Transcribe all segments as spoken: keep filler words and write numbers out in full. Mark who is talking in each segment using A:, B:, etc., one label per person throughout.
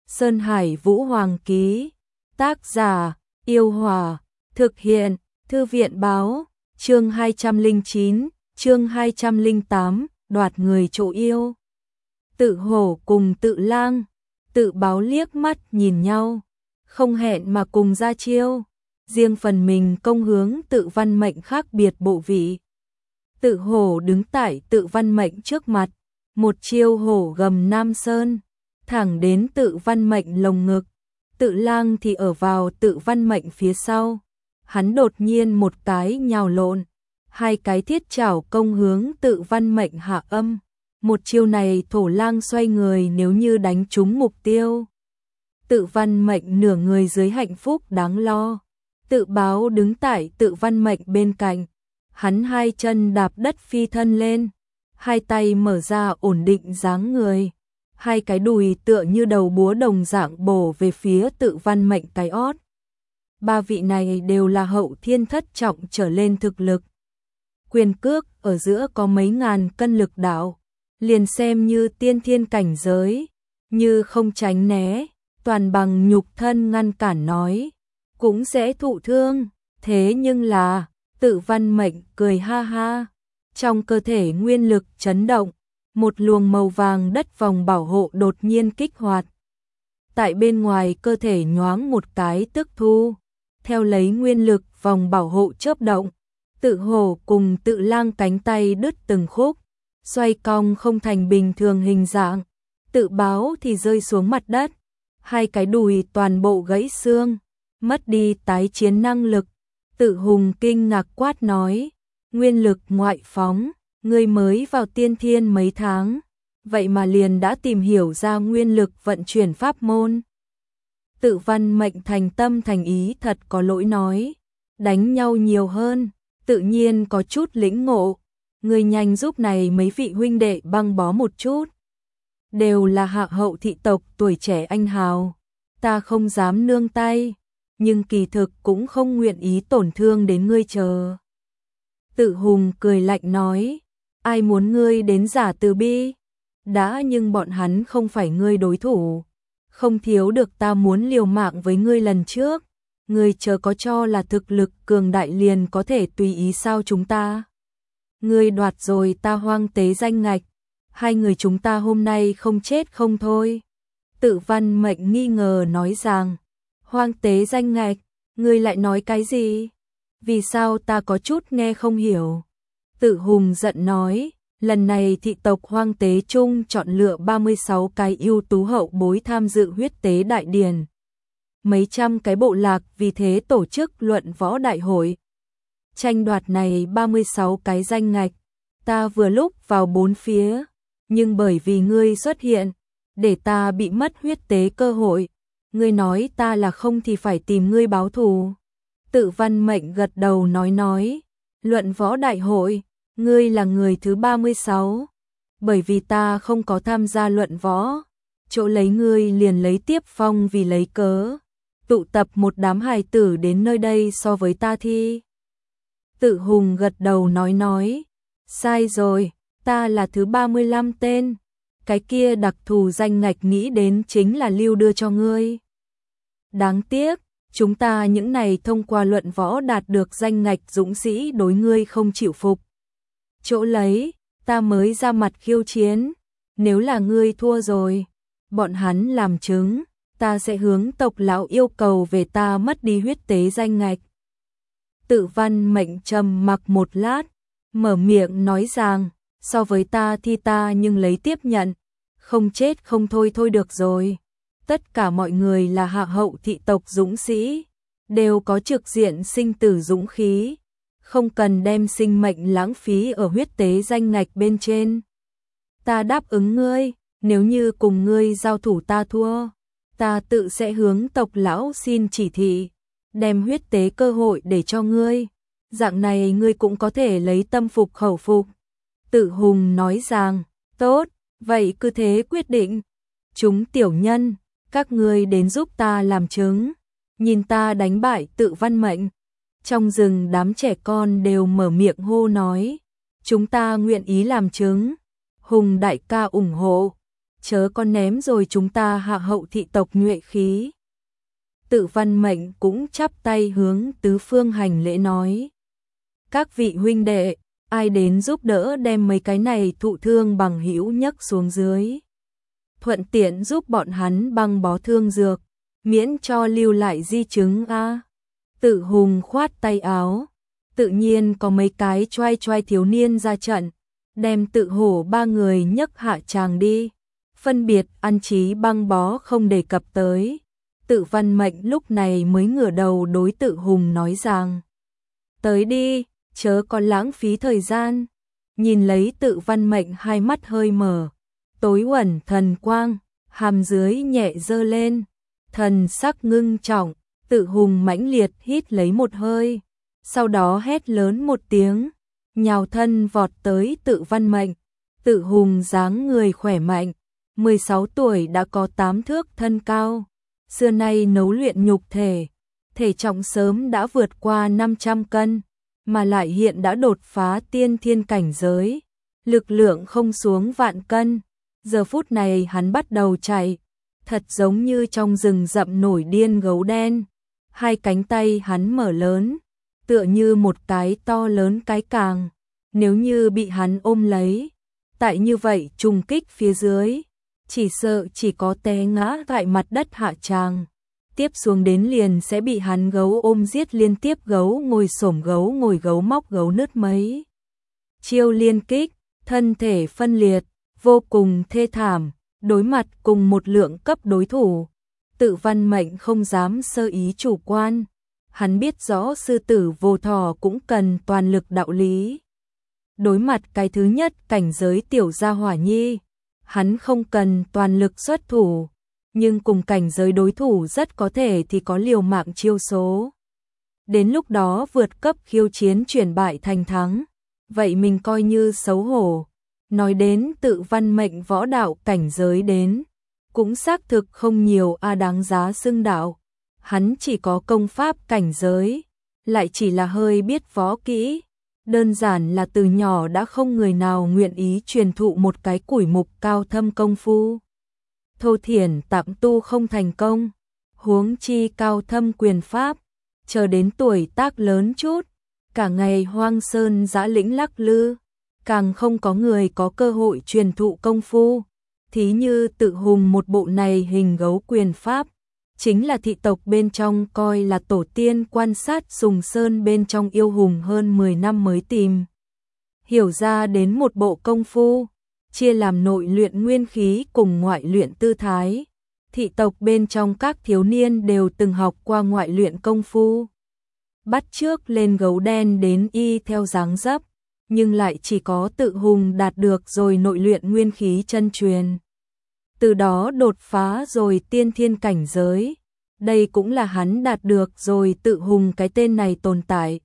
A: Sơn Hải Vũ Hoàng ký. Tác giả, Yêu Hòa. Thực hiện, Thư viện báo. Chương hai trăm lẻ chín, chương hai trăm lẻ tám, đoạt người chỗ yêu. Tự hổ cùng Tự Lang, Tự Báo liếc mắt nhìn nhau, không hẹn mà cùng ra chiêu. Riêng phần mình công hướng Tự Văn Mệnh khác biệt bộ vị. Tự hổ đứng tại Tự Văn Mệnh trước mặt, một chiêu hổ gầm Nam Sơn, thẳng đến Tự Văn Mệnh lồng ngực. Tự Lang thì ở vào Tự Văn Mệnh phía sau. Hắn đột nhiên một cái nhào lộn, hai cái thiết chảo công hướng Tự Văn Mệnh hạ âm. Một chiêu này Thổ Lang xoay người nếu như đánh trúng mục tiêu. Tự Văn Mệnh nửa người dưới hạnh phúc đáng lo. Tự Báo đứng tại Tự Văn Mệnh bên cạnh, hắn hai chân đạp đất phi thân lên, hai tay mở ra ổn định dáng người, hai cái đùi tựa như đầu búa đồng dạng bổ về phía Tự Văn Mệnh cái ót. Ba vị này đều là hậu thiên thất trọng trở lên thực lực. Quyền cước ở giữa có mấy ngàn cân lực đạo, liền xem như tiên thiên cảnh giới, như không tránh né, toàn bằng nhục thân ngăn cản nói, cũng sẽ thụ thương. Thế nhưng là, Tự Văn Mệnh cười ha ha, trong cơ thể nguyên lực chấn động, một luồng màu vàng đất vòng bảo hộ đột nhiên kích hoạt. Tại bên ngoài cơ thể nhoáng một cái tức thu, theo lấy nguyên lực vòng bảo hộ chớp động, Tự hổ cùng Tự Lang cánh tay đứt từng khúc, xoay cong không thành bình thường hình dạng. Tự Báo thì rơi xuống mặt đất, hai cái đùi toàn bộ gãy xương, mất đi tái chiến năng lực. Tự Hùng kinh ngạc quát nói, nguyên lực ngoại phóng, ngươi mới vào tiên thiên mấy tháng, vậy mà liền đã tìm hiểu ra nguyên lực vận chuyển pháp môn. Tự Văn Mệnh thành tâm thành ý thật có lỗi nói, đánh nhau nhiều hơn, tự nhiên có chút lĩnh ngộ, ngươi nhanh giúp này mấy vị huynh đệ băng bó một chút. Đều là hạ hậu thị tộc tuổi trẻ anh hào, ta không dám nương tay, nhưng kỳ thực cũng không nguyện ý tổn thương đến ngươi chờ. Tự Hùng cười lạnh nói, ai muốn ngươi đến giả từ bi, đã nhưng bọn hắn không phải ngươi đối thủ, không thiếu được ta muốn liều mạng với ngươi lần trước, ngươi chờ có cho là thực lực cường đại liền có thể tùy ý sao chúng ta. Ngươi đoạt rồi ta hoang tế danh ngạch, hai người chúng ta hôm nay không chết không thôi. Tự Văn Mệnh nghi ngờ nói rằng, hoang tế danh ngạch, ngươi lại nói cái gì? Vì sao ta có chút nghe không hiểu? Tự Hùng giận nói, lần này thị tộc hoang tế chung chọn lựa ba mươi sáu cái ưu tú hậu bối tham dự huyết tế đại điển. Mấy trăm cái bộ lạc vì thế tổ chức luận võ đại hội. Tranh đoạt này ba mươi sáu cái danh ngạch, ta vừa lúc vào bốn phía, nhưng bởi vì ngươi xuất hiện, để ta bị mất huyết tế cơ hội. Ngươi nói ta là không thì phải tìm ngươi báo thù. Tự Văn Mệnh gật đầu nói nói, luận võ đại hội, ngươi là người thứ ba mươi sáu, bởi vì ta không có tham gia luận võ, chỗ lấy ngươi liền lấy Tiếp Phong vì lấy cớ, tụ tập một đám hài tử đến nơi đây so với ta thi. Tự Hùng gật đầu nói nói, sai rồi, ta là thứ ba mươi lăm tên, cái kia đặc thù danh ngạch nghĩ đến chính là lưu đưa cho ngươi. Đáng tiếc, chúng ta những này thông qua luận võ đạt được danh ngạch dũng sĩ đối ngươi không chịu phục. Chỗ lấy, ta mới ra mặt khiêu chiến, nếu là ngươi thua rồi, bọn hắn làm chứng, ta sẽ hướng tộc lão yêu cầu về ta mất đi huyết tế danh ngạch. Tự Văn Mệnh trầm mặc một lát, mở miệng nói rằng, so với ta thì ta nhưng lấy tiếp nhận, không chết không thôi thôi được rồi. Tất cả mọi người là hạ hậu thị tộc dũng sĩ, đều có trực diện sinh tử dũng khí, không cần đem sinh mệnh lãng phí ở huyết tế danh ngạch bên trên. Ta đáp ứng ngươi, nếu như cùng ngươi giao thủ ta thua, ta tự sẽ hướng tộc lão xin chỉ thị, đem huyết tế cơ hội để cho ngươi, dạng này ngươi cũng có thể lấy tâm phục khẩu phục. Tự Hùng nói rằng, tốt, vậy cứ thế quyết định. Chúng tiểu nhân, các ngươi đến giúp ta làm chứng, nhìn ta đánh bại Tự Văn Mệnh. Trong rừng đám trẻ con đều mở miệng hô nói, chúng ta nguyện ý làm chứng, Hùng đại ca ủng hộ. chớ con ném rồi chúng ta hạ hậu thị tộc nhuệ khí. Tự Văn Mệnh cũng chắp tay hướng tứ phương hành lễ nói. Các vị huynh đệ, ai đến giúp đỡ đem mấy cái này thụ thương bằng hữu nhấc xuống dưới. Thuận tiện giúp bọn hắn băng bó thương dược, miễn cho lưu lại di chứng a. Tự Hùng khoát tay áo, tự nhiên có mấy cái choai choai thiếu niên ra trận, đem Tự Hổ ba người nhấc hạ tràng đi. Phân biệt ăn trí băng bó không đề cập tới. Tự Văn Mệnh lúc này mới ngửa đầu đối Tự Hùng nói rằng: tới đi, chớ có lãng phí thời gian. Nhìn lấy Tự Văn Mệnh hai mắt hơi mở, tối uẩn thần quang, hàm dưới nhẹ dơ lên, thần sắc ngưng trọng. Tự Hùng mãnh liệt hít lấy một hơi, sau đó hét lớn một tiếng, nhào thân vọt tới Tự Văn Mệnh. Tự Hùng dáng người khỏe mạnh, mười sáu tuổi đã có tám thước thân cao, xưa nay nấu luyện nhục thể, thể trọng sớm đã vượt qua năm trăm cân, mà lại hiện đã đột phá tiên thiên cảnh giới, lực lượng không xuống vạn cân. Giờ phút này hắn bắt đầu chạy, thật giống như trong rừng rậm nổi điên gấu đen. Hai cánh tay hắn mở lớn, tựa như một cái to lớn cái càng, nếu như bị hắn ôm lấy, tại như vậy trùng kích phía dưới, chỉ sợ chỉ có té ngã tại mặt đất hạ tràng. Tiếp xuống đến liền sẽ bị hắn gấu ôm giết liên tiếp, gấu ngồi xổm gấu ngồi gấu móc gấu nứt mấy chiêu liên kích, thân thể phân liệt, vô cùng thê thảm. Đối mặt cùng một lượng cấp đối thủ, Tự Văn Mệnh không dám sơ ý chủ quan. Hắn biết rõ sư tử vô thỏ cũng cần toàn lực đạo lý. Đối mặt cái thứ nhất cảnh giới tiểu gia hỏa nhi, hắn không cần toàn lực xuất thủ, nhưng cùng cảnh giới đối thủ rất có thể thì có liều mạng chiêu số. Đến lúc đó vượt cấp khiêu chiến chuyển bại thành thắng, vậy mình coi như xấu hổ. Nói đến Tự Văn Mệnh võ đạo cảnh giới đến, cũng xác thực không nhiều a đáng giá xưng đạo. Hắn chỉ có công pháp cảnh giới, lại chỉ là hơi biết võ kỹ. Đơn giản là từ nhỏ đã không người nào nguyện ý truyền thụ một cái củi mục cao thâm công phu. Thô thiển tạm tu không thành công, huống chi cao thâm quyền pháp. Chờ đến tuổi tác lớn chút, cả ngày hoang sơn dã lĩnh lắc lư, càng không có người có cơ hội truyền thụ công phu. Thí như Tự Hùng một bộ này hình gấu quyền pháp, chính là thị tộc bên trong coi là tổ tiên quan sát Sùng Sơn bên trong yêu hùng hơn mười năm mới tìm hiểu ra đến một bộ công phu, chia làm nội luyện nguyên khí cùng ngoại luyện tư thái. Thị tộc bên trong các thiếu niên đều từng học qua ngoại luyện công phu, bắt chước lên gấu đen đến y theo dáng dấp, nhưng lại chỉ có Tự Hùng đạt được rồi nội luyện nguyên khí chân truyền. Từ đó đột phá rồi tiên thiên cảnh giới. Đây cũng là hắn đạt được rồi Tự Hùng cái tên này tồn tại.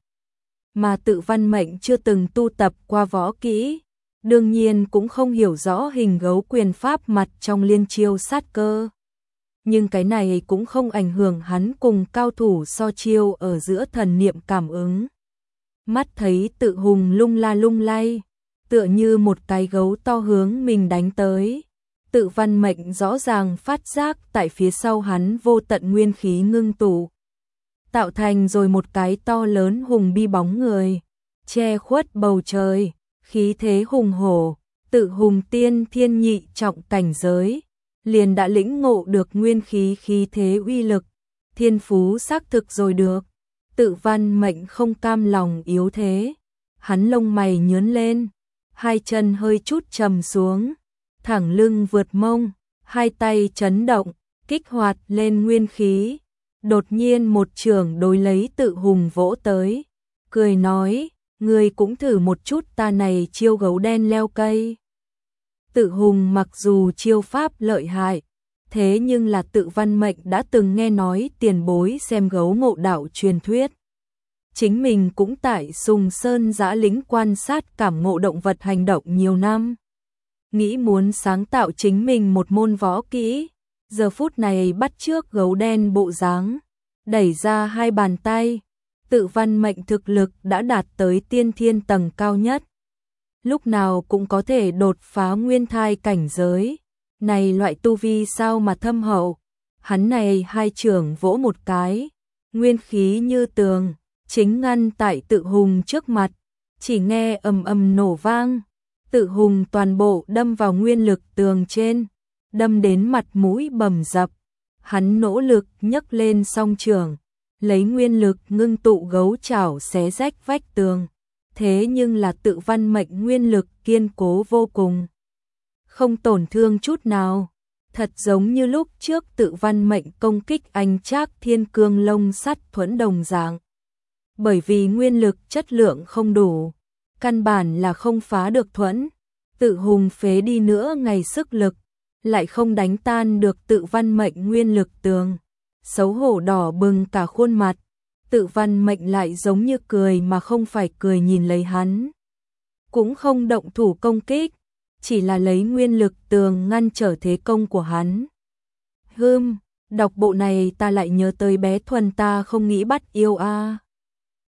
A: Mà Tự Văn Mệnh chưa từng tu tập qua võ kỹ, đương nhiên cũng không hiểu rõ hình gấu quyền pháp mặt trong liên chiêu sát cơ. Nhưng cái này cũng không ảnh hưởng hắn cùng cao thủ so chiêu ở giữa thần niệm cảm ứng. Mắt thấy Tự Hùng lung la lung lay, tựa như một cái gấu to hướng mình đánh tới. Tự Văn Mệnh rõ ràng phát giác tại phía sau hắn vô tận nguyên khí ngưng tụ, tạo thành rồi một cái to lớn hùng bi bóng người, che khuất bầu trời, khí thế hùng hổ. Tự Hùng tiên thiên nhị trọng cảnh giới, liền đã lĩnh ngộ được nguyên khí khí thế uy lực, thiên phú xác thực rồi được. Tự Văn Mệnh không cam lòng yếu thế, hắn lông mày nhướng lên, hai chân hơi chút trầm xuống, thẳng lưng vượt mông, hai tay chấn động, kích hoạt lên nguyên khí, đột nhiên một chưởng đối lấy Tự Hùng vỗ tới, cười nói: ngươi cũng thử một chút ta này chiêu gấu đen leo cây. Tự Hùng mặc dù chiêu pháp lợi hại, thế nhưng là Tự Văn Mệnh đã từng nghe nói tiền bối xem gấu ngộ đạo truyền thuyết. Chính mình cũng tại Sùng Sơn dã lĩnh quan sát cảm ngộ động vật hành động nhiều năm, nghĩ muốn sáng tạo chính mình một môn võ kỹ. Giờ phút này bắt chước gấu đen bộ dáng, đẩy ra hai bàn tay. Tự Văn Mệnh thực lực đã đạt tới tiên thiên tầng cao nhất, lúc nào cũng có thể đột phá nguyên thai cảnh giới. Này loại tu vi sao mà thâm hậu, hắn này hai trưởng vỗ một cái, nguyên khí như tường, chính ngăn tại Tự Hùng trước mặt, chỉ nghe ầm ầm nổ vang, Tự Hùng toàn bộ đâm vào nguyên lực tường trên, đâm đến mặt mũi bầm dập, hắn nỗ lực nhấc lên song trưởng, lấy nguyên lực ngưng tụ gấu chảo xé rách vách tường, thế nhưng là Tự Văn Mệnh nguyên lực kiên cố vô cùng, không tổn thương chút nào, thật giống như lúc trước Tự Văn Mệnh công kích anh Trác Thiên Cương Lông Sắt Thuẫn đồng dạng. Bởi vì nguyên lực chất lượng không đủ, căn bản là không phá được thuẫn, Tự Hùng phế đi nữa ngày sức lực, lại không đánh tan được Tự Văn Mệnh nguyên lực tường, xấu hổ đỏ bừng cả khuôn mặt, Tự Văn Mệnh lại giống như cười mà không phải cười nhìn lấy hắn, cũng không động thủ công kích, chỉ là lấy nguyên lực tường ngăn trở thế công của hắn. Hừm, đọc bộ này ta lại nhớ tới bé Thuần ta không nghĩ bắt yêu a. À.